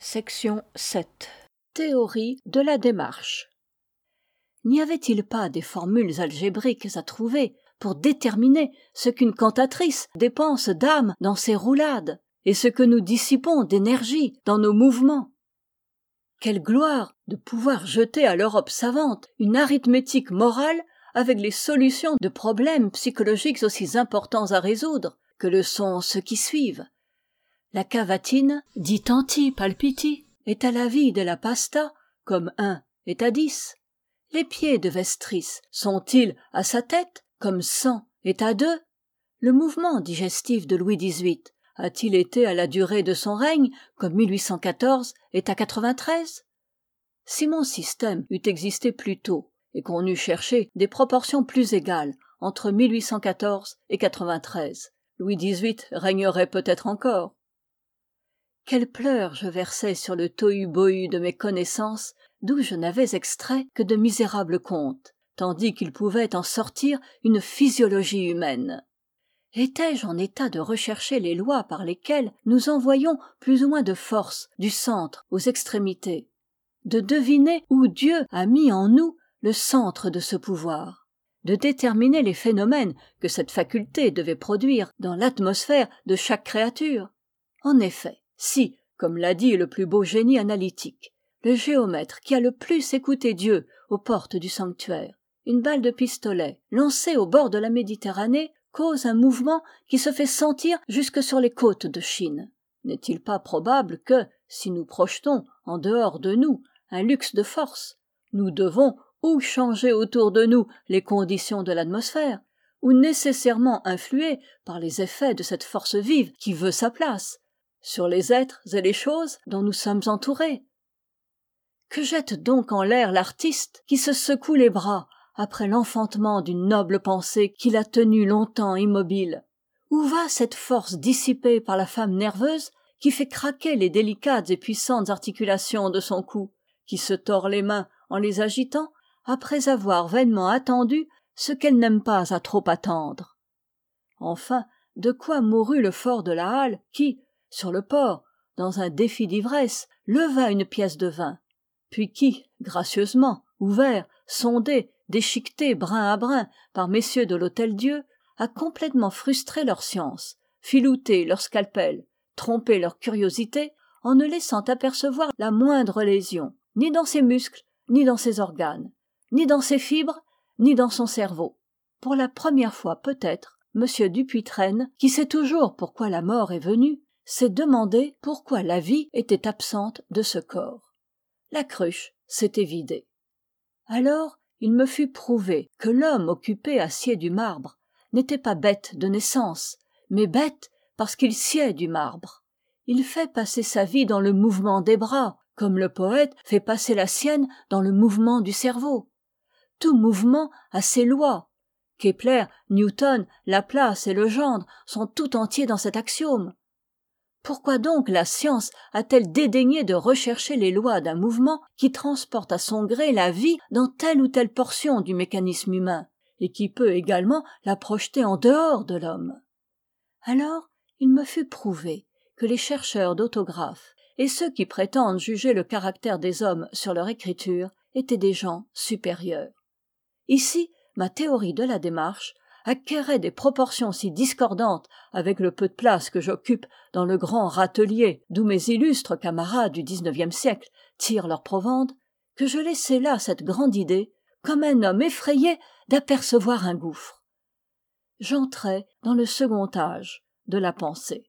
Section 7. Théorie de la démarche. N'y avait-il pas des formules algébriques à trouver pour déterminer ce qu'une cantatrice dépense d'âme dans ses roulades, et ce que nous dissipons d'énergie dans nos mouvements? Quelle gloire de pouvoir jeter à l'Europe savante une arithmétique morale avec les solutions de problèmes psychologiques aussi importants à résoudre que le sont ceux qui suivent. La cavatine, dit tanti palpiti, est à la vie de la pasta comme 1 est à 10. Les pieds de Vestris sont-ils à sa tête comme 100 est à 2? Le mouvement digestif de Louis XVIII a-t-il été à la durée de son règne comme 1814 est à 93? Si mon système eût existé plus tôt et qu'on eût cherché des proportions plus égales entre 1814 et 93, Louis XVIII régnerait peut-être encore. Quelles pleurs je versais sur le tohu-bohu de mes connaissances, d'où je n'avais extrait que de misérables contes, tandis qu'il pouvait en sortir une physiologie humaine. Étais-je en état de rechercher les lois par lesquelles nous envoyons plus ou moins de force du centre aux extrémités, de deviner où Dieu a mis en nous le centre de ce pouvoir, de déterminer les phénomènes que cette faculté devait produire dans l'atmosphère de chaque créature? En effet, si, comme l'a dit le plus beau génie analytique, le géomètre qui a le plus écouté Dieu aux portes du sanctuaire, une balle de pistolet lancée au bord de la Méditerranée cause un mouvement qui se fait sentir jusque sur les côtes de Chine, n'est-il pas probable que, si nous projetons en dehors de nous un luxe de force, nous devons ou changer autour de nous les conditions de l'atmosphère, ou nécessairement influer par les effets de cette force vive qui veut sa place, sur les êtres et les choses dont nous sommes entourés? Que jette donc en l'air l'artiste qui se secoue les bras après l'enfantement d'une noble pensée qui l'a tenu longtemps immobile? Où va cette force dissipée par la femme nerveuse qui fait craquer les délicates et puissantes articulations de son cou, qui se tord les mains en les agitant après avoir vainement attendu ce qu'elle n'aime pas à trop attendre? Enfin, de quoi mourut le fort de la Halle qui, sur le port, dans un défi d'ivresse, leva une pièce de vin, puis qui, gracieusement, ouvert, sondé, déchiqueté brin à brin par messieurs de l'Hôtel-Dieu, a complètement frustré leur science, filouté leur scalpel, trompé leur curiosité, en ne laissant apercevoir la moindre lésion, ni dans ses muscles, ni dans ses organes, ni dans ses fibres, ni dans son cerveau. Pour la première fois peut-être, M. Dupuytren, qui sait toujours pourquoi la mort est venue, s'est demandé pourquoi la vie était absente de ce corps. La cruche s'était vidée. Alors, il me fut prouvé que l'homme occupé à scier du marbre n'était pas bête de naissance, mais bête parce qu'il sciait du marbre. Il fait passer sa vie dans le mouvement des bras, comme le poète fait passer la sienne dans le mouvement du cerveau. Tout mouvement a ses lois. Kepler, Newton, Laplace et Legendre sont tout entiers dans cet axiome. Pourquoi donc la science a-t-elle dédaigné de rechercher les lois d'un mouvement qui transporte à son gré la vie dans telle ou telle portion du mécanisme humain, et qui peut également la projeter en dehors de l'homme? Alors, il me fut prouvé que les chercheurs d'autographes et ceux qui prétendent juger le caractère des hommes sur leur écriture étaient des gens supérieurs. Ici, ma théorie de la démarche acquérait des proportions si discordantes avec le peu de place que j'occupe dans le grand râtelier d'où mes illustres camarades du XIXe siècle tirent leur provende, que je laissai là cette grande idée comme un homme effrayé d'apercevoir un gouffre. J'entrai dans le second âge de la pensée.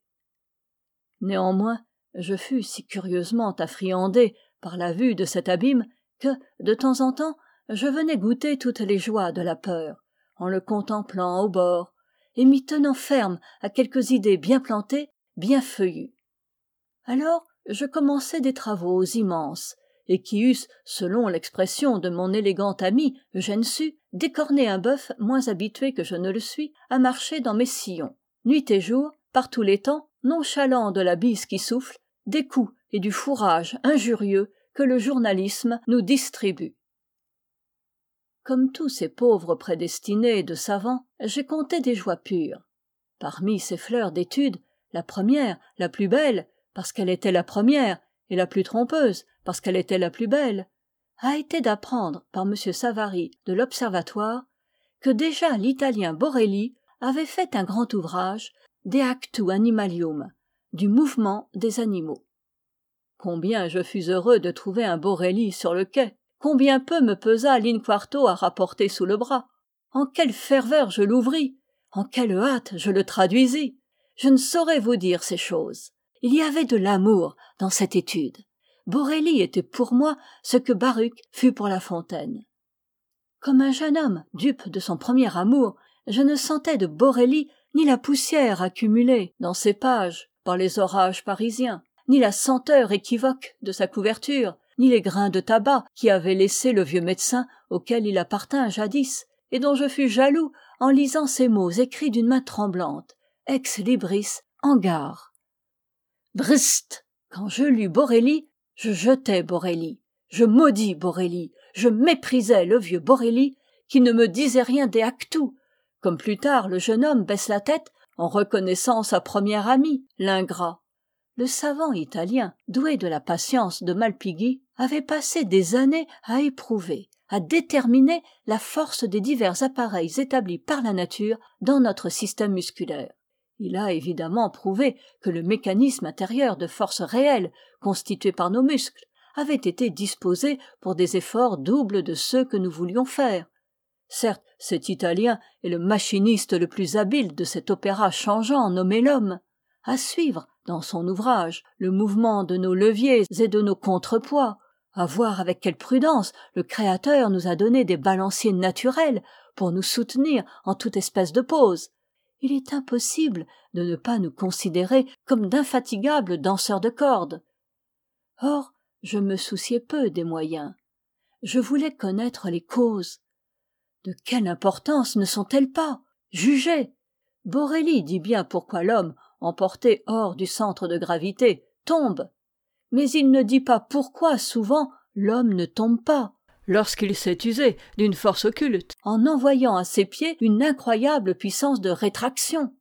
Néanmoins, je fus si curieusement affriandé par la vue de cet abîme que, de temps en temps, je venais goûter toutes les joies de la peur, en le contemplant au bord, et m'y tenant ferme à quelques idées bien plantées, bien feuillues. Alors je commençai des travaux immenses, et qui eussent, selon l'expression de mon élégant ami Eugène Sue, décorné un bœuf moins habitué que je ne le suis à marcher dans mes sillons, nuit et jour, par tous les temps, nonchalant de la bise qui souffle, des coups et du fourrage injurieux que le journalisme nous distribue. Comme tous ces pauvres prédestinés de savants, j'ai compté des joies pures. Parmi ces fleurs d'étude, la première, la plus belle, parce qu'elle était la première, et la plus trompeuse, parce qu'elle était la plus belle, a été d'apprendre par M. Savary de l'Observatoire que déjà l'italien Borelli avait fait un grand ouvrage De actu animalium, du mouvement des animaux. Combien je fus heureux de trouver un Borelli sur le quai, combien peu me pesa l'in-quarto à rapporter sous le bras, en quelle ferveur je l'ouvris, en quelle hâte je le traduisis. Je ne saurais vous dire ces choses. Il y avait de l'amour dans cette étude. Borelli était pour moi ce que Baruch fut pour La Fontaine. Comme un jeune homme dupe de son premier amour, je ne sentais de Borelli ni la poussière accumulée dans ses pages par les orages parisiens, ni la senteur équivoque de sa couverture, ni les grains de tabac qui avaient laissé le vieux médecin auquel il appartint jadis, et dont je fus jaloux en lisant ces mots écrits d'une main tremblante, ex libris hangar. Brst! Quand je lus Borelli, je jetai Borelli, je maudis Borelli, je méprisais le vieux Borelli qui ne me disait rien de actu, comme plus tard le jeune homme baisse la tête en reconnaissant sa première amie, l'ingrat. Le savant italien, doué de la patience de Malpighi, avait passé des années à éprouver, à déterminer la force des divers appareils établis par la nature dans notre système musculaire. Il a évidemment prouvé que le mécanisme intérieur de forces réelles constitué par nos muscles avait été disposé pour des efforts doubles de ceux que nous voulions faire. Certes, cet Italien est le machiniste le plus habile de cet opéra changeant nommé l'homme. À suivre, dans son ouvrage, le mouvement de nos leviers et de nos contrepoids, à voir avec quelle prudence le Créateur nous a donné des balanciers naturels pour nous soutenir en toute espèce de pose. Il est impossible de ne pas nous considérer comme d'infatigables danseurs de cordes. Or, je me souciais peu des moyens. Je voulais connaître les causes. De quelle importance ne sont-elles pas? Jugez! Borelli dit bien pourquoi l'homme, emporté hors du centre de gravité, tombe. Mais il ne dit pas pourquoi souvent l'homme ne tombe pas, lorsqu'il s'est usé d'une force occulte, en envoyant à ses pieds une incroyable puissance de rétraction.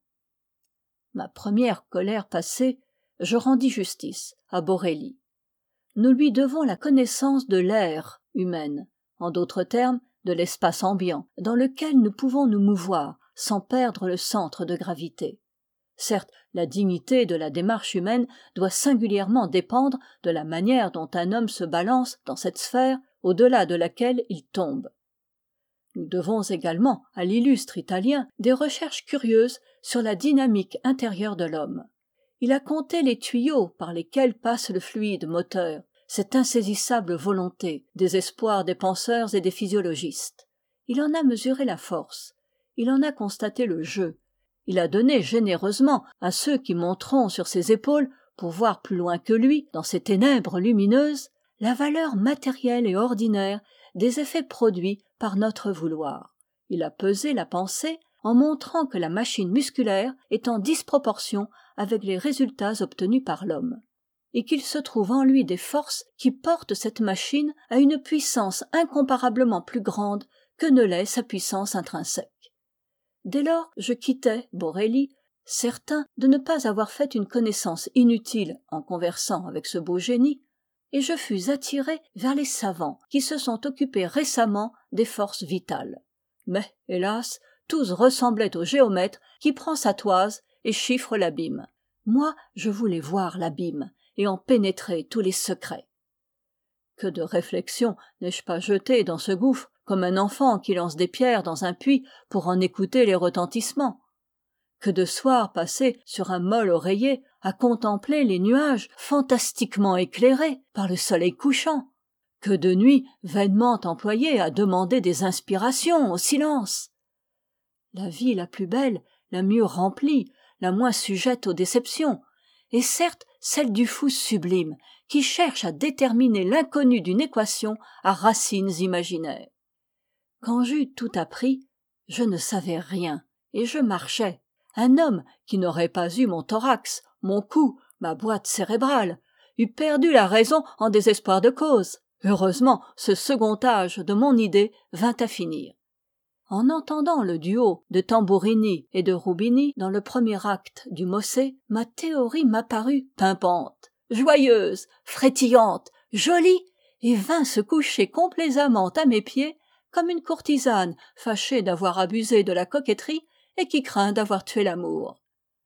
Ma première colère passée, je rendis justice à Borelli. Nous lui devons la connaissance de l'aire humaine, en d'autres termes, de l'espace ambiant, dans lequel nous pouvons nous mouvoir sans perdre le centre de gravité. Certes, la dignité de la démarche humaine doit singulièrement dépendre de la manière dont un homme se balance dans cette sphère au-delà de laquelle il tombe. Nous devons également à l'illustre Italien des recherches curieuses sur la dynamique intérieure de l'homme. Il a compté les tuyaux par lesquels passe le fluide moteur, cette insaisissable volonté, des espoirs des penseurs et des physiologistes. Il en a mesuré la force, il en a constaté le jeu, il a donné généreusement à ceux qui monteront sur ses épaules pour voir plus loin que lui, dans ces ténèbres lumineuses, la valeur matérielle et ordinaire des effets produits par notre vouloir. Il a pesé la pensée en montrant que la machine musculaire est en disproportion avec les résultats obtenus par l'homme, et qu'il se trouve en lui des forces qui portent cette machine à une puissance incomparablement plus grande que ne l'est sa puissance intrinsèque. Dès lors, je quittai Borelli, certain de ne pas avoir fait une connaissance inutile en conversant avec ce beau génie, et je fus attiré vers les savants qui se sont occupés récemment des forces vitales. Mais, hélas, tous ressemblaient au géomètre qui prend sa toise et chiffre l'abîme. Moi, je voulais voir l'abîme et en pénétrer tous les secrets. Que de réflexions n'ai-je pas jetées dans ce gouffre, comme un enfant qui lance des pierres dans un puits pour en écouter les retentissements. Que de soirs passés sur un mol oreiller à contempler les nuages fantastiquement éclairés par le soleil couchant. Que de nuits vainement employées à demander des inspirations au silence. La vie la plus belle, la mieux remplie, la moins sujette aux déceptions, est certes celle du fou sublime qui cherche à déterminer l'inconnu d'une équation à racines imaginaires. Quand j'eus tout appris, je ne savais rien, et je marchais. Un homme qui n'aurait pas eu mon thorax, mon cou, ma boîte cérébrale, eût perdu la raison en désespoir de cause. Heureusement, ce second âge de mon idée vint à finir. En entendant le duo de Tambourini et de Rubini dans le premier acte du Mosè, ma théorie m'apparut pimpante. joyeuse, frétillante, jolie, et vint se coucher complaisamment à mes pieds comme une courtisane fâchée d'avoir abusé de la coquetterie et qui craint d'avoir tué l'amour.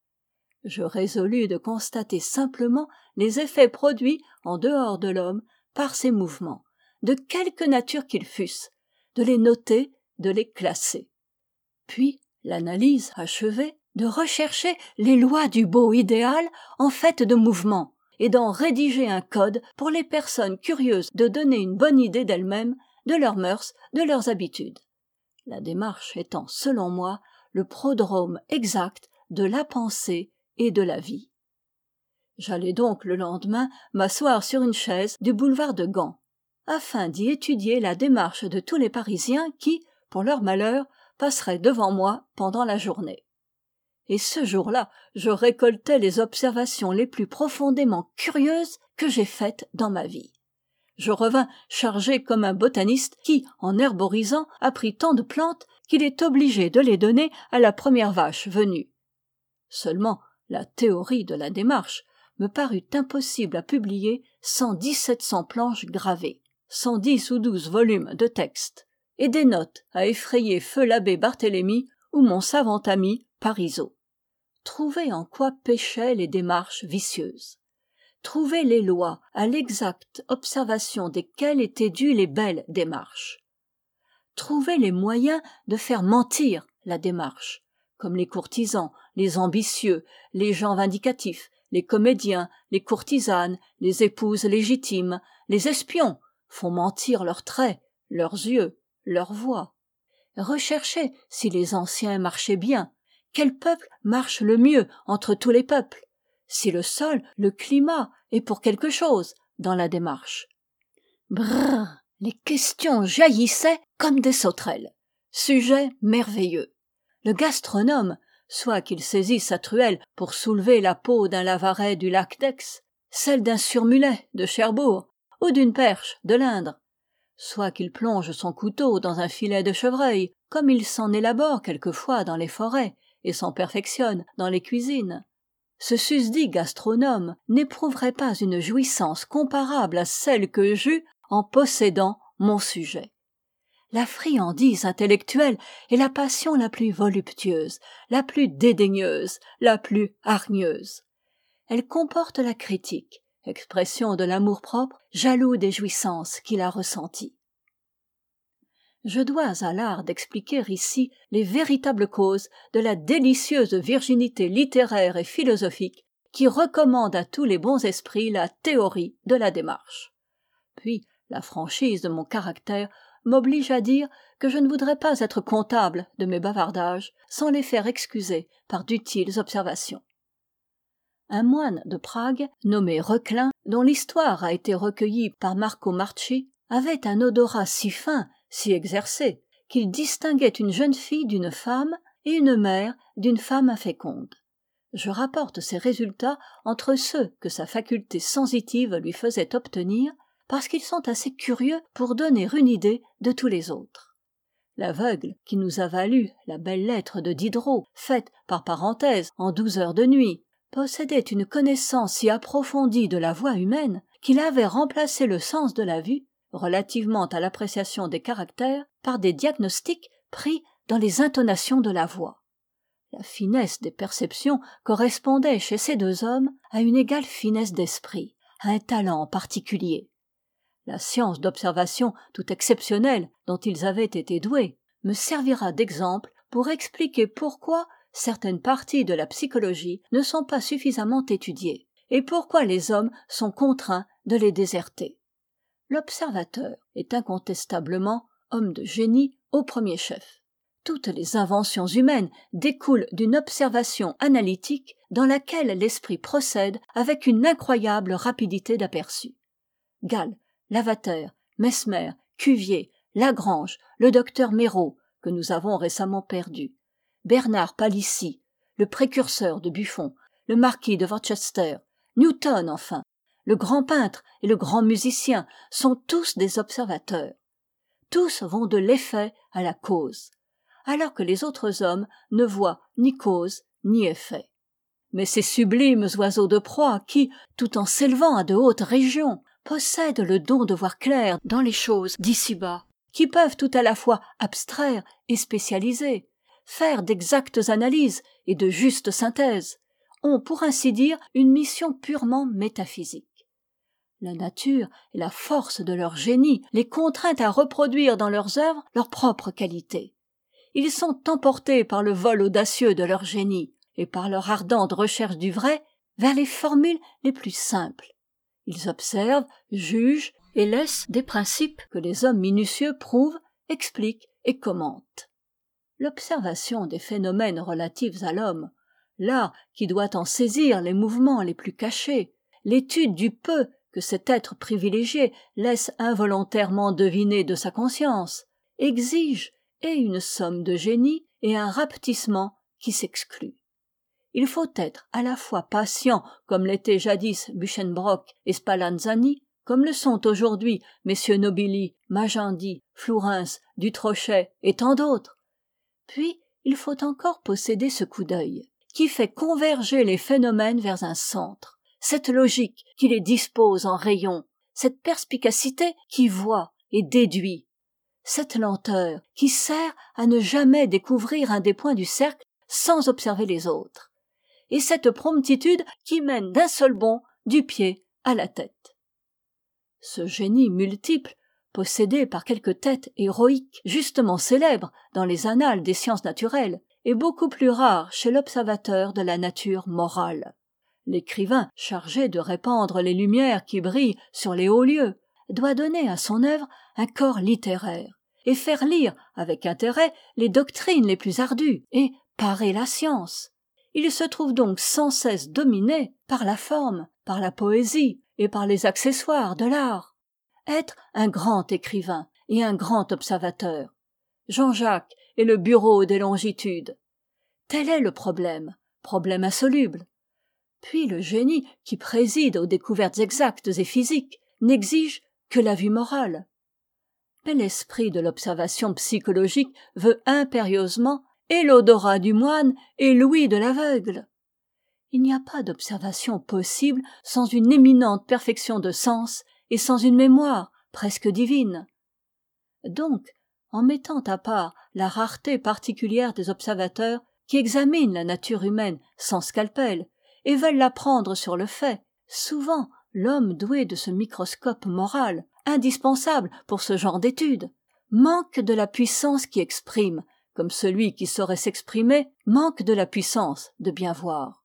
Je résolus de constater simplement les effets produits en dehors de l'homme par ces mouvements, de quelque nature qu'ils fussent, de les noter, de les classer. Puis, l'analyse achevée, de rechercher les lois du beau idéal en fait de mouvements, et d'en rédiger un code pour les personnes curieuses de donner une bonne idée d'elles-mêmes, de leurs mœurs, de leurs habitudes. La démarche étant, selon moi, le prodrome exact de la pensée et de la vie. J'allai donc le lendemain m'asseoir sur une chaise du boulevard de Gand, afin d'y étudier la démarche de tous les Parisiens qui, pour leur malheur, passeraient devant moi pendant la journée. Et ce jour-là, je récoltai les observations les plus profondément curieuses que j'ai faites dans ma vie. Je revins chargé comme un botaniste qui, en herborisant, a pris tant de plantes qu'il est obligé de les donner à la première vache venue. Seulement, la théorie de la démarche me parut impossible à publier sans 1700 planches gravées, 110 ou 12 volumes de texte, et des notes à effrayer feu l'abbé Barthélemy ou mon savant ami Parisot. Trouver en quoi péchaient les démarches vicieuses. Trouver les lois à l'exacte observation desquelles étaient dues les belles démarches. Trouver les moyens de faire mentir la démarche, comme les courtisans, les ambitieux, les gens vindicatifs, les comédiens, les courtisanes, les épouses légitimes, les espions, font mentir leurs traits, leurs yeux, leur voix. Rechercher si les anciens marchaient bien, quel peuple marche le mieux entre tous les peuples, si le sol, le climat est pour quelque chose dans la démarche. Brrr, les questions jaillissaient comme des sauterelles. Sujet merveilleux. Le gastronome, soit qu'il saisisse sa truelle pour soulever la peau d'un lavaret du lac d'Aix, celle d'un surmulet de Cherbourg ou d'une perche de l'Indre, soit qu'il plonge son couteau dans un filet de chevreuil, comme il s'en élabore quelquefois dans les forêts et s'en perfectionne dans les cuisines. Ce susdit gastronome n'éprouverait pas une jouissance comparable à celle que j'eus en possédant mon sujet. La friandise intellectuelle est la passion la plus voluptueuse, la plus dédaigneuse, la plus hargneuse. Elle comporte la critique, expression de l'amour-propre, jaloux des jouissances qu'il a ressenties. Je dois à l'art d'expliquer ici les véritables causes de la délicieuse virginité littéraire et philosophique qui recommande à tous les bons esprits la théorie de la démarche. Puis, la franchise de mon caractère m'oblige à dire que je ne voudrais pas être comptable de mes bavardages sans les faire excuser par d'utiles observations. Un moine de Prague, nommé Reclin, dont l'histoire a été recueillie par Marco Marci, avait un odorat si fin, si exercé, qu'il distinguait une jeune fille d'une femme et une mère d'une femme inféconde. Je rapporte ces résultats entre ceux que sa faculté sensitive lui faisait obtenir, parce qu'ils sont assez curieux pour donner une idée de tous les autres. L'aveugle, qui nous a valu la belle lettre de Diderot, faite par parenthèse en 12 heures de nuit, possédait une connaissance si approfondie de la voix humaine qu'il avait remplacé le sens de la vue, relativement à l'appréciation des caractères, par des diagnostics pris dans les intonations de la voix. La finesse des perceptions correspondait chez ces deux hommes à une égale finesse d'esprit, à un talent particulier. La science d'observation tout exceptionnelle dont ils avaient été doués me servira d'exemple pour expliquer pourquoi certaines parties de la psychologie ne sont pas suffisamment étudiées et pourquoi les hommes sont contraints de les déserter. L'observateur est incontestablement homme de génie au premier chef. Toutes les inventions humaines découlent d'une observation analytique dans laquelle l'esprit procède avec une incroyable rapidité d'aperçu. Gall, Lavater, Mesmer, Cuvier, Lagrange, le docteur Méraut, que nous avons récemment perdu, Bernard Palissy, le précurseur de Buffon, le marquis de Worcester, Newton enfin, le grand peintre et le grand musicien sont tous des observateurs. Tous vont de l'effet à la cause, alors que les autres hommes ne voient ni cause ni effet. mais ces sublimes oiseaux de proie qui, tout en s'élevant à de hautes régions, possèdent le don de voir clair dans les choses d'ici-bas, qui peuvent tout à la fois abstraire et spécialiser, faire d'exactes analyses et de justes synthèses, ont pour ainsi dire une mission purement métaphysique. La nature et la force de leur génie les contraint à reproduire dans leurs œuvres leurs propres qualités. Ils sont emportés par le vol audacieux de leur génie et par leur ardente recherche du vrai vers les formules les plus simples. Ils observent, jugent et laissent des principes que les hommes minutieux prouvent, expliquent et commentent. L'observation des phénomènes relatifs à l'homme, l'art qui doit en saisir les mouvements les plus cachés, l'étude du peu que cet être privilégié laisse involontairement deviner de sa conscience, exige et une somme de génie et un rapetissement qui s'excluent. Il faut être à la fois patient comme l'étaient jadis Muschenbroek et Spallanzani, comme le sont aujourd'hui messieurs Nobili, Magendie, Flourens, Dutrochet et tant d'autres. Puis il faut encore posséder ce coup d'œil qui fait converger les phénomènes vers un centre, cette logique qui les dispose en rayons, cette perspicacité qui voit et déduit, cette lenteur qui sert à ne jamais découvrir un des points du cercle sans observer les autres, et cette promptitude qui mène d'un seul bond du pied à la tête. Ce génie multiple, possédé par quelques têtes héroïques justement célèbres dans les annales des sciences naturelles, est beaucoup plus rare chez l'observateur de la nature morale. L'écrivain chargé de répandre les lumières qui brillent sur les hauts lieux doit donner à son œuvre un corps littéraire et faire lire avec intérêt les doctrines les plus ardues et parer la science. Il se trouve donc sans cesse dominé par la forme, par la poésie et par les accessoires de l'art. Être un grand écrivain et un grand observateur. Jean-Jacques et le bureau des longitudes. Tel est le problème insoluble. Puis le génie qui préside aux découvertes exactes et physiques n'exige que la vue morale. Mais l'esprit de l'observation psychologique veut impérieusement et l'odorat du moine et l'ouïe de l'aveugle. Il n'y a pas d'observation possible sans une éminente perfection de sens et sans une mémoire presque divine. Donc, en mettant à part la rareté particulière des observateurs qui examinent la nature humaine sans scalpel et veulent l'apprendre sur le fait, souvent l'homme doué de ce microscope moral, indispensable pour ce genre d'études, manque de la puissance qui exprime, comme celui qui saurait s'exprimer manque de la puissance de bien voir.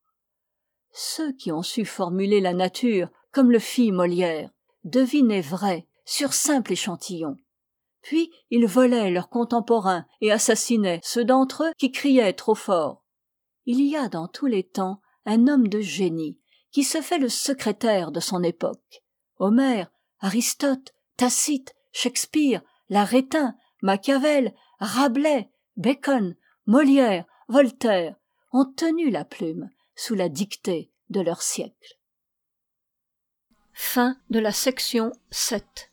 Ceux qui ont su formuler la nature, comme le fit Molière, devinaient vrai sur simple échantillon. Puis ils volaient leurs contemporains et assassinaient ceux d'entre eux qui criaient trop fort. Il y a dans tous les temps un homme de génie qui se fait le secrétaire de son époque. Homère, Aristote, Tacite, Shakespeare, l'Arétin, Machiavel, Rabelais, Bacon, Molière, Voltaire ont tenu la plume sous la dictée de leur siècle. Fin de la section 7.